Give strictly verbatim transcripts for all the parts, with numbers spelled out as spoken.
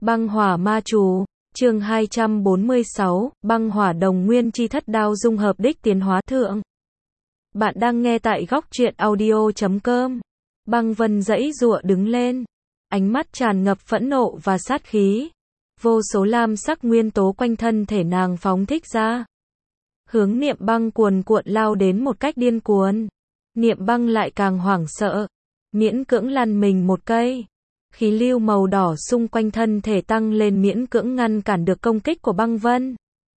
Băng hỏa ma chú, chương hai trăm bốn mươi sáu, băng hỏa đồng nguyên chi thất đao dung hợp đích tiến hóa thượng. Bạn đang nghe tại góc truyện audio chấm com. Băng Vân giãy giụa đứng lên, ánh mắt tràn ngập phẫn nộ và sát khí. Vô số lam sắc nguyên tố quanh thân thể nàng phóng thích ra. Hướng Niệm Băng cuồn cuộn lao đến một cách điên cuồng. Niệm Băng lại càng hoảng sợ, miễn cưỡng lăn mình một cây. Khí lưu màu đỏ xung quanh thân thể tăng lên miễn cưỡng ngăn cản được công kích của Băng Vân.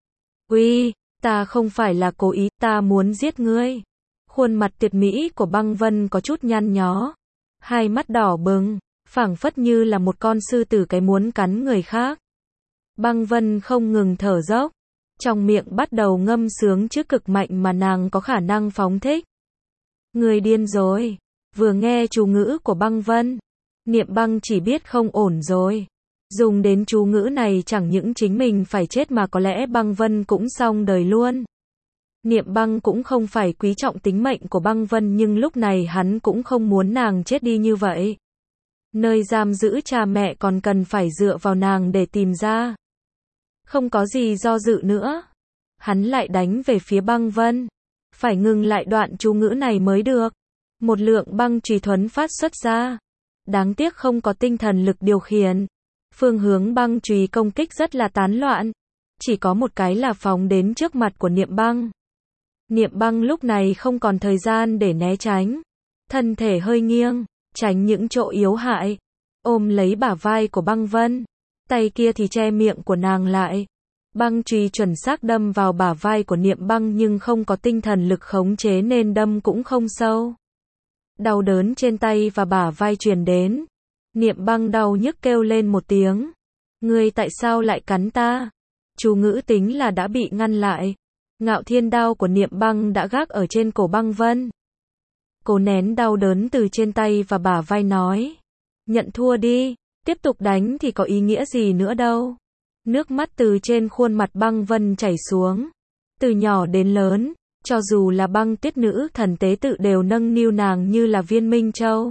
Uy, ta không phải là cố ý, ta muốn giết ngươi. Khuôn mặt tuyệt mỹ của Băng Vân có chút nhăn nhó, hai mắt đỏ bừng, phảng phất như là một con sư tử cái muốn cắn người khác. Băng Vân không ngừng thở dốc, trong miệng bắt đầu ngâm sướng chữ cực mạnh mà nàng có khả năng phóng thích. Người điên rồi. Vừa nghe chú ngữ của Băng Vân, Niệm Băng chỉ biết không ổn rồi. Dùng đến chú ngữ này chẳng những chính mình phải chết mà có lẽ Băng Vân cũng xong đời luôn. Niệm Băng cũng không phải quý trọng tính mệnh của Băng Vân, nhưng lúc này hắn cũng không muốn nàng chết đi như vậy. Nơi giam giữ cha mẹ còn cần phải dựa vào nàng để tìm ra. Không có gì do dự nữa, hắn lại đánh về phía Băng Vân. Phải ngừng lại đoạn chú ngữ này mới được. Một lượng băng chùy thuấn phát xuất ra. Đáng tiếc không có tinh thần lực điều khiển. Phương hướng băng chùy công kích rất là tán loạn. Chỉ có một cái là phóng đến trước mặt của Niệm Băng. Niệm Băng lúc này không còn thời gian để né tránh. Thân thể hơi nghiêng, tránh những chỗ yếu hại. Ôm lấy bả vai của Băng Vân. Tay kia thì che miệng của nàng lại. Băng chùy chuẩn xác đâm vào bả vai của Niệm Băng nhưng không có tinh thần lực khống chế nên đâm cũng không sâu. Đau đớn trên tay và bả vai truyền đến. Niệm Băng đau nhức kêu lên một tiếng. Ngươi tại sao lại cắn ta? Chú ngữ tính là đã bị ngăn lại. Ngạo thiên đao của Niệm Băng đã gác ở trên cổ Băng Vân. Cô nén đau đớn từ trên tay và bả vai nói. Nhận thua đi, tiếp tục đánh thì có ý nghĩa gì nữa đâu. Nước mắt từ trên khuôn mặt Băng Vân chảy xuống. Từ nhỏ đến lớn, cho dù là Băng Tuyết nữ thần tế tự đều nâng niu nàng như là viên minh châu.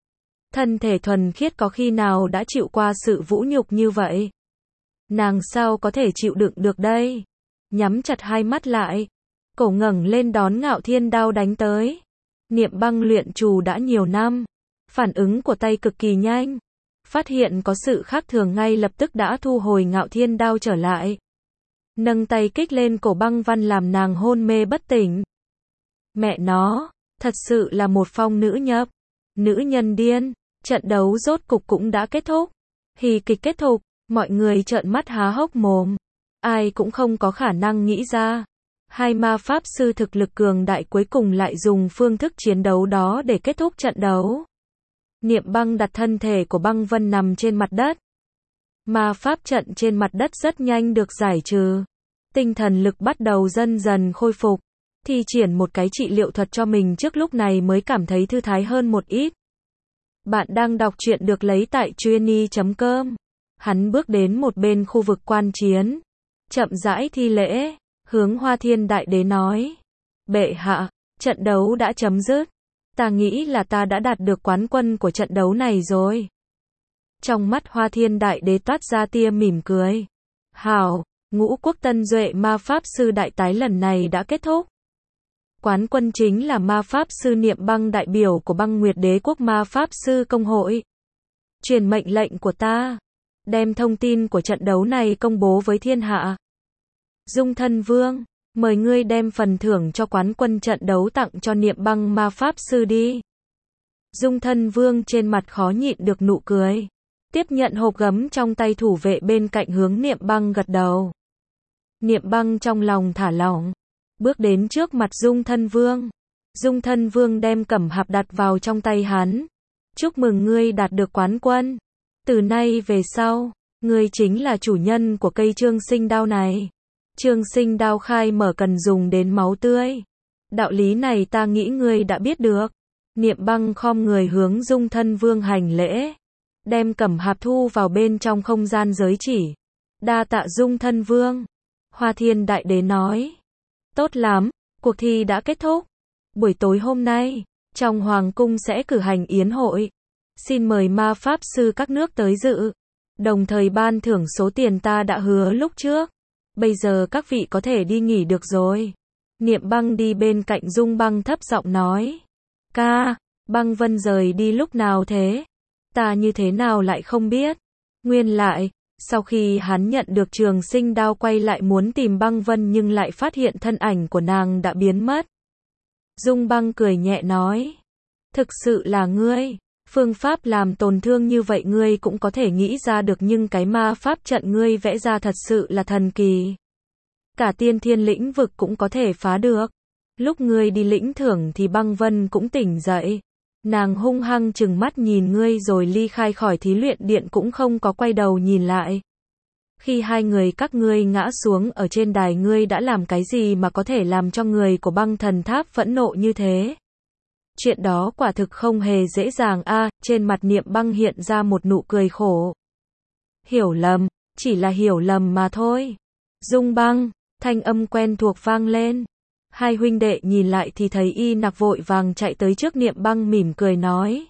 Thân thể thuần khiết có khi nào đã chịu qua sự vũ nhục như vậy? Nàng sao có thể chịu đựng được đây? Nhắm chặt hai mắt lại, cổ ngẩng lên đón Ngạo thiên đao đánh tới. Niệm Băng luyện trù đã nhiều năm, phản ứng của tay cực kỳ nhanh. Phát hiện có sự khác thường ngay lập tức đã thu hồi Ngạo thiên đao trở lại. Nâng tay kích lên cổ Băng Vân làm nàng hôn mê bất tỉnh. Mẹ nó, thật sự là một phong nữ nhập. Nữ nhân điên. Trận đấu rốt cục cũng đã kết thúc. Hí kịch kết thúc, mọi người trợn mắt há hốc mồm. Ai cũng không có khả năng nghĩ ra. Hai ma pháp sư thực lực cường đại cuối cùng lại dùng phương thức chiến đấu đó để kết thúc trận đấu. Niệm Băng đặt thân thể của Băng Vân nằm trên mặt đất. Ma pháp trận trên mặt đất rất nhanh được giải trừ. Tinh thần lực bắt đầu dần dần khôi phục. Thi triển một cái trị liệu thuật cho mình trước lúc này mới cảm thấy thư thái hơn một ít. Bạn đang đọc truyện được lấy tại truyenny chấm com. Hắn bước đến một bên khu vực quan chiến. Chậm rãi thi lễ, hướng Hoa Thiên Đại Đế nói. Bệ hạ, trận đấu đã chấm dứt. Ta nghĩ là ta đã đạt được quán quân của trận đấu này rồi. Trong mắt Hoa Thiên Đại Đế toát ra tia mỉm cười. Hảo, ngũ quốc tân duệ ma pháp sư đại tái lần này đã kết thúc. Quán quân chính là ma pháp sư Niệm Băng, đại biểu của Băng Nguyệt Đế quốc ma pháp sư công hội. Truyền mệnh lệnh của ta, đem thông tin của trận đấu này công bố với thiên hạ. Dung Thân Vương, mời ngươi đem phần thưởng cho quán quân trận đấu tặng cho Niệm Băng ma pháp sư đi. Dung Thân Vương trên mặt khó nhịn được nụ cười. Tiếp nhận hộp gấm trong tay thủ vệ bên cạnh hướng Niệm Băng gật đầu. Niệm Băng trong lòng thả lỏng. Bước đến trước mặt Dung Thân Vương. Dung Thân Vương đem cẩm hạp đặt vào trong tay hắn. Chúc mừng ngươi đạt được quán quân. Từ nay về sau, ngươi chính là chủ nhân của cây trương sinh đao này. Trương sinh đao khai mở cần dùng đến máu tươi. Đạo lý này ta nghĩ ngươi đã biết được. Niệm Băng khom người hướng Dung Thân Vương hành lễ. Đem cẩm hạp thu vào bên trong không gian giới chỉ. Đa tạ Dung Thân Vương. Hoa Thiên Đại Đế nói. Tốt lắm, cuộc thi đã kết thúc. Buổi tối hôm nay, trong Hoàng cung sẽ cử hành yến hội. Xin mời ma pháp sư các nước tới dự. Đồng thời ban thưởng số tiền ta đã hứa lúc trước. Bây giờ các vị có thể đi nghỉ được rồi. Niệm Băng đi bên cạnh Dung Băng thấp giọng nói. Ca, Băng Vân rời đi lúc nào thế? Ta như thế nào lại không biết? Nguyên lại, sau khi hắn nhận được trường sinh đao quay lại muốn tìm Băng Vân nhưng lại phát hiện thân ảnh của nàng đã biến mất. Dung Băng cười nhẹ nói. Thực sự là ngươi. Phương pháp làm tổn thương như vậy ngươi cũng có thể nghĩ ra được nhưng cái ma pháp trận ngươi vẽ ra thật sự là thần kỳ. Cả tiên thiên lĩnh vực cũng có thể phá được. Lúc ngươi đi lĩnh thưởng thì Băng Vân cũng tỉnh dậy. Nàng hung hăng trừng mắt nhìn ngươi rồi ly khai khỏi thí luyện điện cũng không có quay đầu nhìn lại. Khi hai người các ngươi ngã xuống ở trên đài ngươi đã làm cái gì mà có thể làm cho người của Băng Thần Tháp phẫn nộ như thế? Chuyện đó quả thực không hề dễ dàng a. À, trên mặt Niệm Băng hiện ra một nụ cười khổ. Hiểu lầm, chỉ là hiểu lầm mà thôi. Dung Băng, thanh âm quen thuộc vang lên. Hai huynh đệ nhìn lại thì thấy Y Nặc vội vàng chạy tới trước Niệm Băng mỉm cười nói.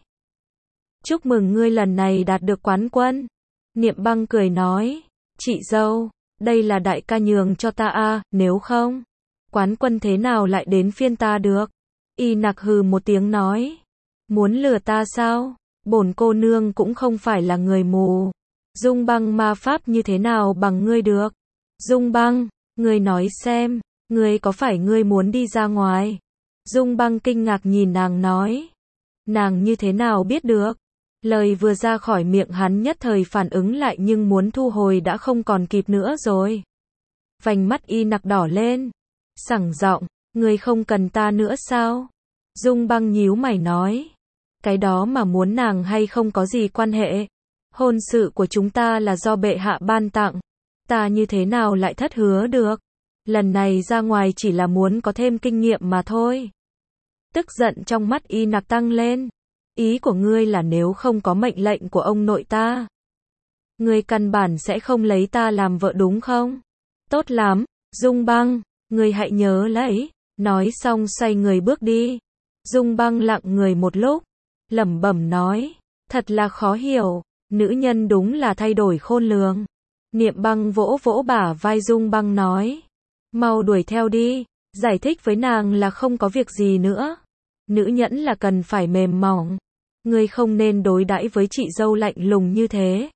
Chúc mừng ngươi lần này đạt được quán quân. Niệm Băng cười nói. Chị dâu, đây là đại ca nhường cho ta a, à, nếu không, quán quân thế nào lại đến phiên ta được? Y Nặc hừ một tiếng nói. Muốn lừa ta sao? Bổn cô nương cũng không phải là người mù. Dung Băng ma pháp như thế nào bằng ngươi được? Dung Băng, ngươi nói xem, ngươi có phải ngươi muốn đi ra ngoài? Dung Băng kinh ngạc nhìn nàng nói. Nàng như thế nào biết được? Lời vừa ra khỏi miệng hắn nhất thời phản ứng lại nhưng muốn thu hồi đã không còn kịp nữa rồi. Vành mắt Y Nặc đỏ lên. Sẳng giọng, ngươi không cần ta nữa sao? Dung Băng nhíu mày nói. Cái đó mà muốn nàng hay không có gì quan hệ. Hôn sự của chúng ta là do bệ hạ ban tặng. Ta như thế nào lại thất hứa được? Lần này ra ngoài chỉ là muốn có thêm kinh nghiệm mà thôi. Tức giận trong mắt Y Nặc tăng lên. Ý của ngươi là nếu không có mệnh lệnh của ông nội ta, ngươi căn bản sẽ không lấy ta làm vợ đúng không? Tốt lắm, Dung Băng, ngươi hãy nhớ lấy. Nói xong xoay người bước đi. Dung Băng lặng người một lúc, lẩm bẩm nói, thật là khó hiểu, nữ nhân đúng là thay đổi khôn lường. Niệm Băng vỗ vỗ bả vai Dung Băng nói, mau đuổi theo đi, giải thích với nàng là không có việc gì nữa. Nữ nhẫn là cần phải mềm mỏng. Ngươi không nên đối đãi với chị dâu lạnh lùng như thế.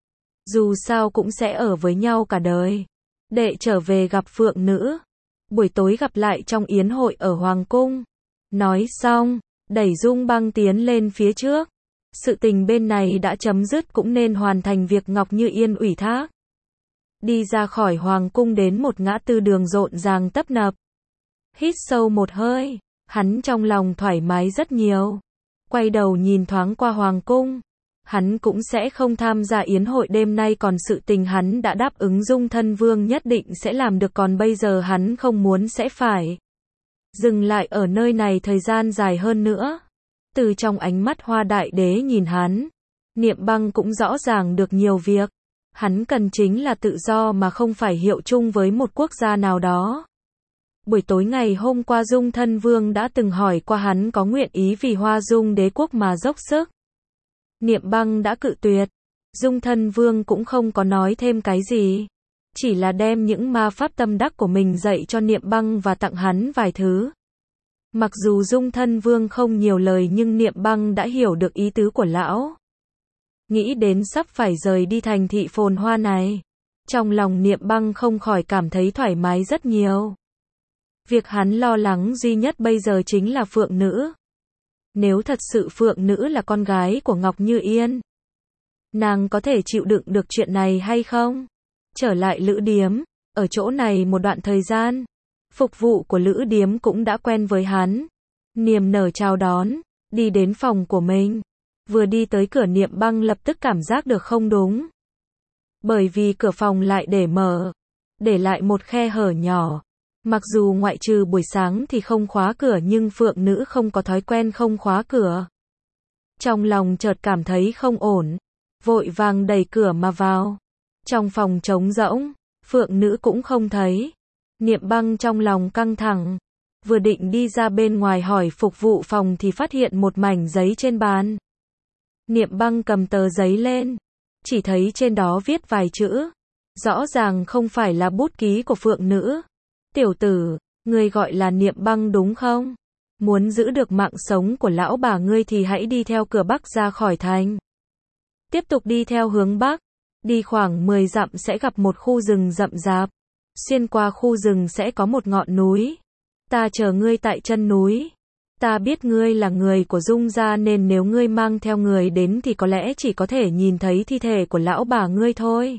Dù sao cũng sẽ ở với nhau cả đời. Đệ trở về gặp phượng nữ. Buổi tối gặp lại trong yến hội ở Hoàng Cung. Nói xong, đẩy Dung Băng tiến lên phía trước. Sự tình bên này đã chấm dứt cũng nên hoàn thành việc Ngọc Như Yên ủy thác. Đi ra khỏi Hoàng Cung đến một ngã tư đường rộn ràng tấp nập. Hít sâu một hơi, hắn trong lòng thoải mái rất nhiều. Quay đầu nhìn thoáng qua Hoàng Cung. Hắn cũng sẽ không tham gia yến hội đêm nay còn sự tình hắn đã đáp ứng Dung Thân Vương nhất định sẽ làm được còn bây giờ hắn không muốn sẽ phải dừng lại ở nơi này thời gian dài hơn nữa. Từ trong ánh mắt Hoa Đại Đế nhìn hắn, Niệm Băng cũng rõ ràng được nhiều việc. Hắn cần chính là tự do mà không phải hiệu chung với một quốc gia nào đó. Buổi tối ngày hôm qua Dung Thân Vương đã từng hỏi qua hắn có nguyện ý vì Hoa Dung đế quốc mà dốc sức. Niệm Băng đã cự tuyệt. Dung Thân Vương cũng không có nói thêm cái gì. Chỉ là đem những ma pháp tâm đắc của mình dạy cho Niệm Băng và tặng hắn vài thứ. Mặc dù Dung Thân Vương không nhiều lời nhưng Niệm Băng đã hiểu được ý tứ của lão. Nghĩ đến sắp phải rời đi thành thị phồn hoa này. Trong lòng Niệm Băng không khỏi cảm thấy thoải mái rất nhiều. Việc hắn lo lắng duy nhất bây giờ chính là phượng nữ. Nếu thật sự phượng nữ là con gái của Ngọc Như Yên, nàng có thể chịu đựng được chuyện này hay không? Trở lại lữ điếm, ở chỗ này một đoạn thời gian, phục vụ của lữ điếm cũng đã quen với hắn. Niềm nở chào đón, đi đến phòng của mình. Vừa đi tới cửa Niệm Băng lập tức cảm giác được không đúng. Bởi vì cửa phòng lại để mở, để lại một khe hở nhỏ. Mặc dù ngoại trừ buổi sáng thì không khóa cửa nhưng phượng nữ không có thói quen không khóa cửa. Trong lòng chợt cảm thấy không ổn, vội vàng đẩy cửa mà vào. Trong phòng trống rỗng, phượng nữ cũng không thấy. Niệm Băng trong lòng căng thẳng, vừa định đi ra bên ngoài hỏi phục vụ phòng thì phát hiện một mảnh giấy trên bàn. Niệm Băng cầm tờ giấy lên, chỉ thấy trên đó viết vài chữ. Rõ ràng không phải là bút ký của phượng nữ. Tiểu tử, ngươi gọi là Niệm Băng đúng không? Muốn giữ được mạng sống của lão bà ngươi thì hãy đi theo cửa bắc ra khỏi thành. Tiếp tục đi theo hướng bắc. Đi khoảng mười dặm sẽ gặp một khu rừng rậm rạp. Xuyên qua khu rừng sẽ có một ngọn núi. Ta chờ ngươi tại chân núi. Ta biết ngươi là người của Dung gia nên nếu ngươi mang theo người đến thì có lẽ chỉ có thể nhìn thấy thi thể của lão bà ngươi thôi.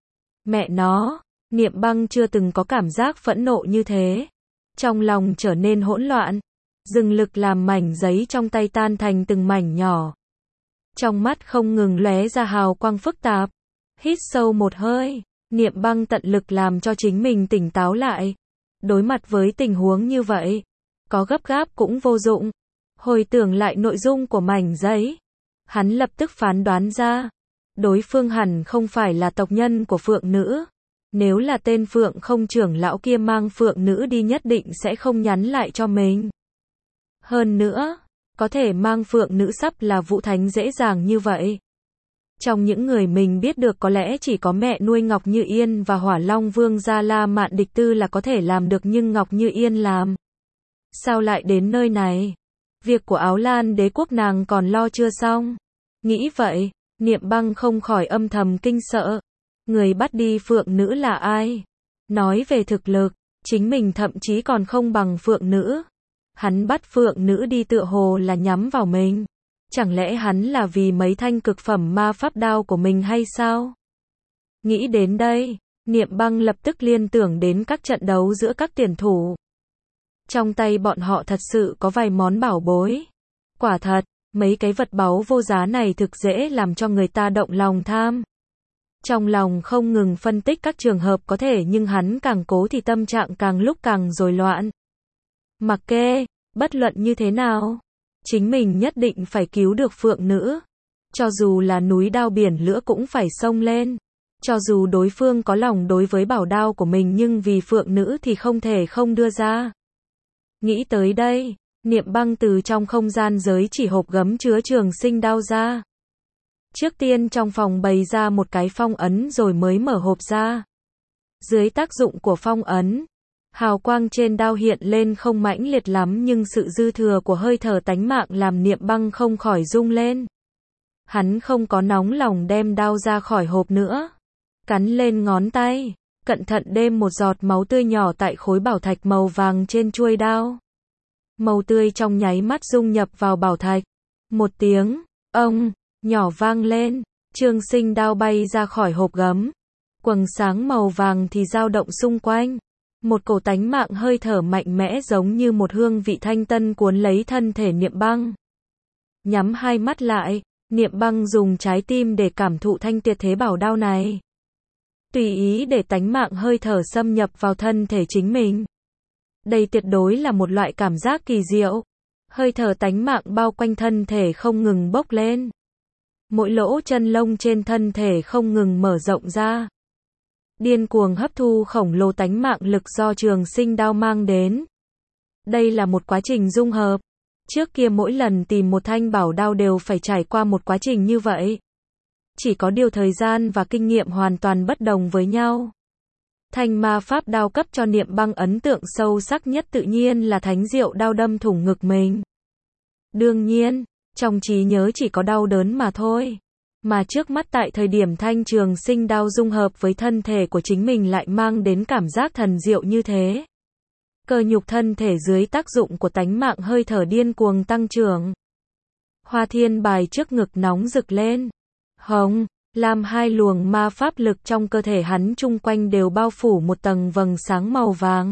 Mẹ nó, Niệm Băng chưa từng có cảm giác phẫn nộ như thế. Trong lòng trở nên hỗn loạn. Dừng lực làm mảnh giấy trong tay tan thành từng mảnh nhỏ. Trong mắt không ngừng lóe ra hào quang phức tạp. Hít sâu một hơi, Niệm Băng tận lực làm cho chính mình tỉnh táo lại. Đối mặt với tình huống như vậy, có gấp gáp cũng vô dụng. Hồi tưởng lại nội dung của mảnh giấy, hắn lập tức phán đoán ra, đối phương hẳn không phải là tộc nhân của phượng nữ. Nếu là tên phượng không trưởng lão kia mang phượng nữ đi nhất định sẽ không nhắn lại cho mình. Hơn nữa, có thể mang phượng nữ sắp là Vũ Thánh dễ dàng như vậy. Trong những người mình biết được có lẽ chỉ có mẹ nuôi Ngọc Như Yên và Hỏa Long Vương gia La Mạn Địch Tư là có thể làm được nhưng Ngọc Như Yên làm. Sao lại đến nơi này? Việc của Áo Lan đế quốc nàng còn lo chưa xong. Nghĩ vậy, Niệm Băng không khỏi âm thầm kinh sợ. Người bắt đi phượng nữ là ai? Nói về thực lực, chính mình thậm chí còn không bằng phượng nữ. Hắn bắt phượng nữ đi tựa hồ là nhắm vào mình. Chẳng lẽ hắn là vì mấy thanh cực phẩm ma pháp đao của mình hay sao? Nghĩ đến đây, Niệm Băng lập tức liên tưởng đến các trận đấu giữa các tuyển thủ. Trong tay bọn họ thật sự có vài món bảo bối. Quả thật, mấy cái vật báu vô giá này thực dễ làm cho người ta động lòng tham. Trong lòng không ngừng phân tích các trường hợp có thể nhưng hắn càng cố thì tâm trạng càng lúc càng rối loạn. Mặc kệ, bất luận như thế nào, chính mình nhất định phải cứu được phượng nữ. Cho dù là núi đao biển lửa cũng phải xông lên. Cho dù đối phương có lòng đối với bảo đao của mình nhưng vì phượng nữ thì không thể không đưa ra. Nghĩ tới đây, Niệm Băng từ trong không gian giới chỉ hộp gấm chứa trường sinh đao ra. Trước tiên trong phòng bày ra một cái phong ấn rồi mới mở hộp ra. Dưới tác dụng của phong ấn, hào quang trên đao hiện lên không mãnh liệt lắm nhưng sự dư thừa của hơi thở tánh mạng làm Niệm Băng không khỏi rung lên. Hắn không có nóng lòng đem đao ra khỏi hộp nữa. Cắn lên ngón tay, cẩn thận đêm một giọt máu tươi nhỏ tại khối bảo thạch màu vàng trên chuôi đao. Màu tươi trong nháy mắt dung nhập vào bảo thạch. Một tiếng, ông, nhỏ vang lên, trường sinh đao bay ra khỏi hộp gấm. Quầng sáng màu vàng thì dao động xung quanh. Một cổ tánh mạng hơi thở mạnh mẽ giống như một hương vị thanh tân cuốn lấy thân thể Niệm Băng. Nhắm hai mắt lại, Niệm Băng dùng trái tim để cảm thụ thanh tuyệt thế bảo đao này. Tùy ý để tánh mạng hơi thở xâm nhập vào thân thể chính mình. Đây tuyệt đối là một loại cảm giác kỳ diệu. Hơi thở tánh mạng bao quanh thân thể không ngừng bốc lên. Mỗi lỗ chân lông trên thân thể không ngừng mở rộng ra. Điên cuồng hấp thu khổng lồ tánh mạng lực do trường sinh đao mang đến. Đây là một quá trình dung hợp. Trước kia mỗi lần tìm một thanh bảo đao đều phải trải qua một quá trình như vậy. Chỉ có điều thời gian và kinh nghiệm hoàn toàn bất đồng với nhau. Thanh ma pháp đao cấp cho Niệm Băng ấn tượng sâu sắc nhất tự nhiên là thánh diệu đao đâm thủng ngực mình. Đương nhiên, trong trí nhớ chỉ có đau đớn mà thôi. Mà trước mắt tại thời điểm thanh trường sinh đao dung hợp với thân thể của chính mình lại mang đến cảm giác thần diệu như thế. Cơ nhục thân thể dưới tác dụng của tánh mạng hơi thở điên cuồng tăng trưởng. Hoa thiên bài trước ngực nóng rực lên. Hồng, làm hai luồng ma pháp lực trong cơ thể hắn chung quanh đều bao phủ một tầng vầng sáng màu vàng.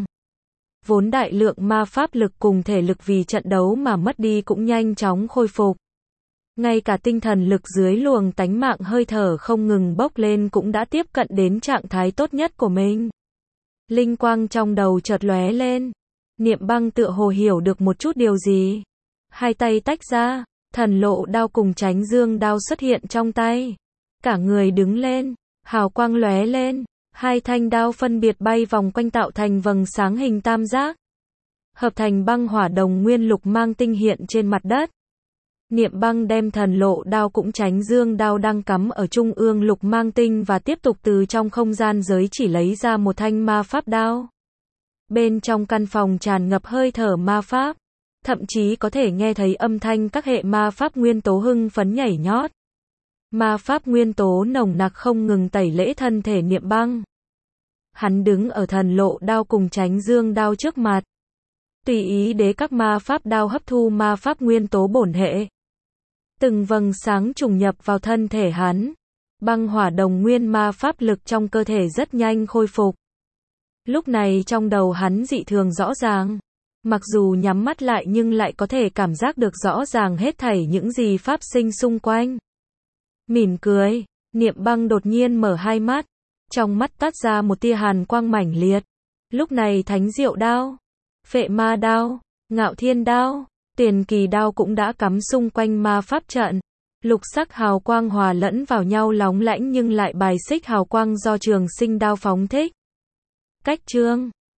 Vốn đại lượng ma pháp lực cùng thể lực vì trận đấu mà mất đi cũng nhanh chóng khôi phục. Ngay cả tinh thần lực dưới luồng tánh mạng hơi thở không ngừng bốc lên cũng đã tiếp cận đến trạng thái tốt nhất của mình. Linh quang trong đầu chợt lóe lên. Niệm Băng tựa hồ hiểu được một chút điều gì. Hai tay tách ra, thần lộ đao cùng Chánh Dương đao xuất hiện trong tay. Cả người đứng lên, hào quang lóe lên, hai thanh đao phân biệt bay vòng quanh tạo thành vầng sáng hình tam giác. Hợp thành băng hỏa đồng nguyên lục mang tinh hiện trên mặt đất. Niệm Băng đem thần lộ đao cũng tránh dương đao đang cắm ở trung ương lục mang tinh và tiếp tục từ trong không gian giới chỉ lấy ra một thanh ma pháp đao. Bên trong căn phòng tràn ngập hơi thở ma pháp, thậm chí có thể nghe thấy âm thanh các hệ ma pháp nguyên tố hưng phấn nhảy nhót. Ma pháp nguyên tố nồng nặc không ngừng tẩy lễ thân thể Niệm Băng. Hắn đứng ở thần lộ đao cùng tránh dương đao trước mặt, tùy ý để các ma pháp đao hấp thu ma pháp nguyên tố bổn hệ. Từng vầng sáng trùng nhập vào thân thể hắn. Băng hỏa đồng nguyên ma pháp lực trong cơ thể rất nhanh khôi phục. Lúc này trong đầu hắn dị thường rõ ràng. Mặc dù nhắm mắt lại nhưng lại có thể cảm giác được rõ ràng hết thảy những gì phát sinh xung quanh. Mỉm cười, Niệm Băng đột nhiên mở hai mắt. Trong mắt toát ra một tia hàn quang mãnh liệt. Lúc này Thánh Diệu đao, Phệ Ma đao, Ngạo Thiên đao, Tiền Kỳ đao cũng đã cắm xung quanh ma pháp trận. Lục sắc hào quang hòa lẫn vào nhau lóng lánh nhưng lại bài xích hào quang do Trường Sinh đao phóng thích. Cách chương